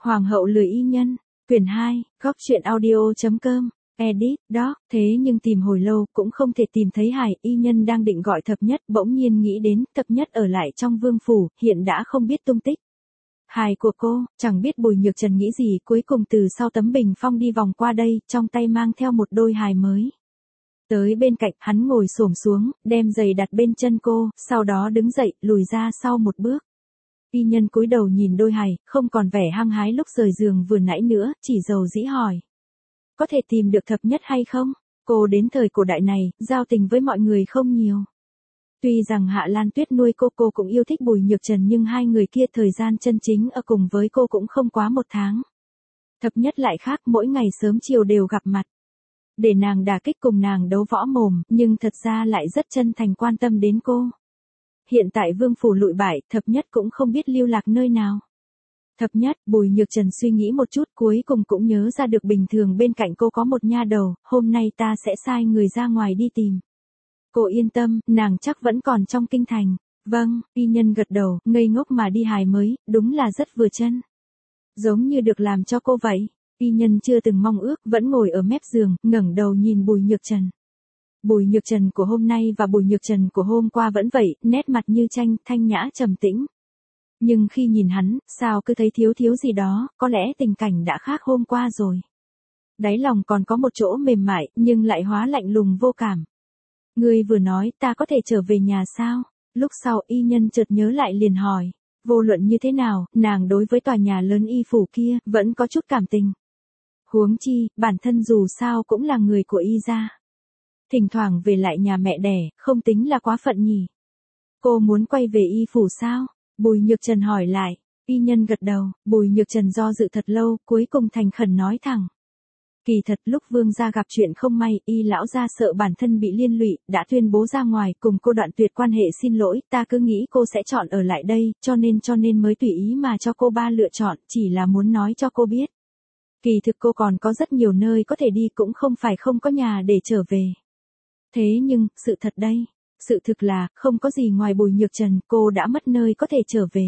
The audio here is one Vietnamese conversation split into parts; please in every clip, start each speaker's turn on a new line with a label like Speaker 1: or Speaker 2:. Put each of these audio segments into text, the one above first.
Speaker 1: Hoàng hậu lười y nhân, quyển 2, góc truyện audio.com, edit, doc, thế nhưng tìm hồi lâu cũng không thể tìm thấy Hải y nhân đang định gọi Thập Nhất, bỗng nhiên nghĩ đến Thập Nhất ở lại trong vương phủ, hiện đã không biết tung tích. Hài của cô, chẳng biết Bùi Nhược Trần nghĩ gì, cuối cùng từ sau tấm bình phong đi vòng qua đây, trong tay mang theo một đôi hài mới. Tới bên cạnh, hắn ngồi xổm xuống, đem giày đặt bên chân cô, sau đó đứng dậy, lùi ra sau một bước. Y nhân cúi đầu nhìn đôi hài, không còn vẻ hăng hái lúc rời giường vừa nãy nữa, chỉ dầu dĩ hỏi. Có thể tìm được Thập Nhất hay không? Cô đến thời cổ đại này, giao tình với mọi người không nhiều. Tuy rằng Hạ Lan Tuyết nuôi cô cũng yêu thích Bùi Nhược Trần nhưng hai người kia thời gian chân chính ở cùng với cô cũng không quá 1 tháng. Thập Nhất lại khác, mỗi ngày sớm chiều đều gặp mặt. Để nàng đả kích cùng nàng đấu võ mồm, nhưng thật ra lại rất chân thành quan tâm đến cô. Hiện tại vương phủ lụi bại, Thập Nhất cũng không biết lưu lạc nơi nào. Thập Nhất, Bùi Nhược Trần suy nghĩ một chút cuối cùng cũng nhớ ra được bình thường bên cạnh cô có một nha đầu, hôm nay ta sẽ sai người ra ngoài đi tìm. Cô yên tâm, nàng chắc vẫn còn trong kinh thành. Vâng, y nhân gật đầu, ngây ngốc mà đi hài mới, đúng là rất vừa chân. Giống như được làm cho cô vậy. Y nhân chưa từng mong ước, vẫn ngồi ở mép giường, ngẩng đầu nhìn Bùi Nhược Trần. Bùi Nhược Trần của hôm nay và Bùi Nhược Trần của hôm qua vẫn vậy, nét mặt như tranh, thanh nhã trầm tĩnh. Nhưng khi nhìn hắn, sao cứ thấy thiếu gì đó, có lẽ tình cảnh đã khác hôm qua rồi. Đáy lòng còn có một chỗ mềm mại, nhưng lại hóa lạnh lùng vô cảm. Ngươi vừa nói ta có thể trở về nhà sao? Lúc sau y nhân chợt nhớ lại liền hỏi. Vô luận như thế nào, nàng đối với tòa nhà lớn y phủ kia, vẫn có chút cảm tình. Huống chi, bản thân dù sao cũng là người của y gia. Thỉnh thoảng về lại nhà mẹ đẻ, không tính là quá phận nhỉ. Cô muốn quay về y phủ sao? Bùi Nhược Trần hỏi lại. Y nhân gật đầu, Bùi Nhược Trần do dự thật lâu, cuối cùng thành khẩn nói thẳng. Kỳ thật lúc vương gia gặp chuyện không may, y lão gia sợ bản thân bị liên lụy, đã tuyên bố ra ngoài cùng cô đoạn tuyệt quan hệ xin lỗi, ta cứ nghĩ cô sẽ chọn ở lại đây, cho nên mới tùy ý mà cho cô 3 lựa chọn, chỉ là muốn nói cho cô biết. Kỳ thực cô còn có rất nhiều nơi có thể đi cũng không phải không có nhà để trở về. Thế nhưng, sự thật đây, sự thực là, không có gì ngoài Bùi Nhược Trần, cô đã mất nơi có thể trở về.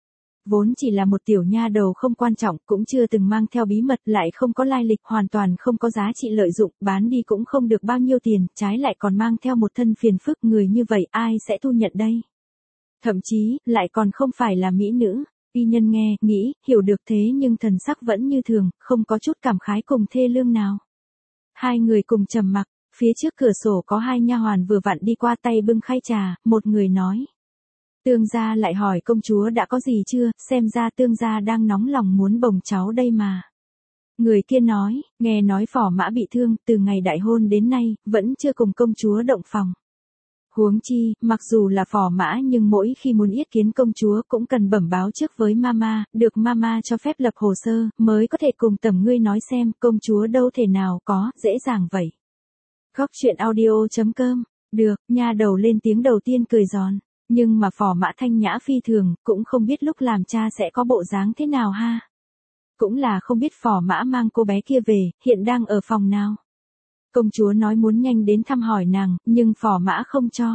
Speaker 1: Vốn chỉ là một tiểu nha đầu không quan trọng, cũng chưa từng mang theo bí mật, lại không có lai lịch, hoàn toàn không có giá trị lợi dụng, bán đi cũng không được bao nhiêu tiền, trái lại còn mang theo một thân phiền phức, người như vậy ai sẽ thu nhận đây? Thậm chí, lại còn không phải là mỹ nữ. Y nhân nghe, nghĩ, hiểu được thế nhưng thần sắc vẫn như thường, không có chút cảm khái cùng thê lương nào. Hai người cùng trầm mặc, phía trước cửa sổ có 2 nha hoàn vừa vặn đi qua tay bưng khay trà, một người nói. Tương gia lại hỏi công chúa đã có gì chưa, xem ra tương gia đang nóng lòng muốn bồng cháu đây mà. Người kia nói, nghe nói Phò Mã bị thương, từ ngày đại hôn đến nay, vẫn chưa cùng công chúa động phòng. Huống chi, mặc dù là Phò Mã nhưng mỗi khi muốn yết kiến công chúa cũng cần bẩm báo trước với mama, được mama cho phép lập hồ sơ, mới có thể cùng tầm ngươi nói xem, công chúa đâu thể nào có, dễ dàng vậy. Góc truyện audio.com, được, nha đầu lên tiếng đầu tiên cười giòn. Nhưng mà Phò Mã thanh nhã phi thường, cũng không biết lúc làm cha sẽ có bộ dáng thế nào ha. Cũng là không biết Phò Mã mang cô bé kia về, hiện đang ở phòng nào. Công chúa nói muốn nhanh đến thăm hỏi nàng, nhưng Phò Mã không cho.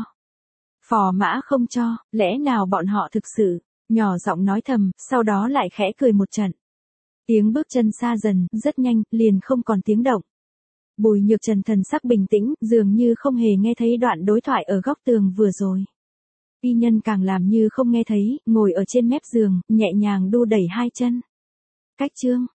Speaker 1: Phò Mã không cho, lẽ nào bọn họ thực sự, nhỏ giọng nói thầm, sau đó lại khẽ cười một trận. Tiếng bước chân xa dần, rất nhanh, liền không còn tiếng động. Bùi Nhược Trần thần sắc bình tĩnh, dường như không hề nghe thấy đoạn đối thoại ở góc tường vừa rồi. Y nhân càng làm như không nghe thấy, ngồi ở trên mép giường, nhẹ nhàng đu đẩy 2 chân. Cách chương.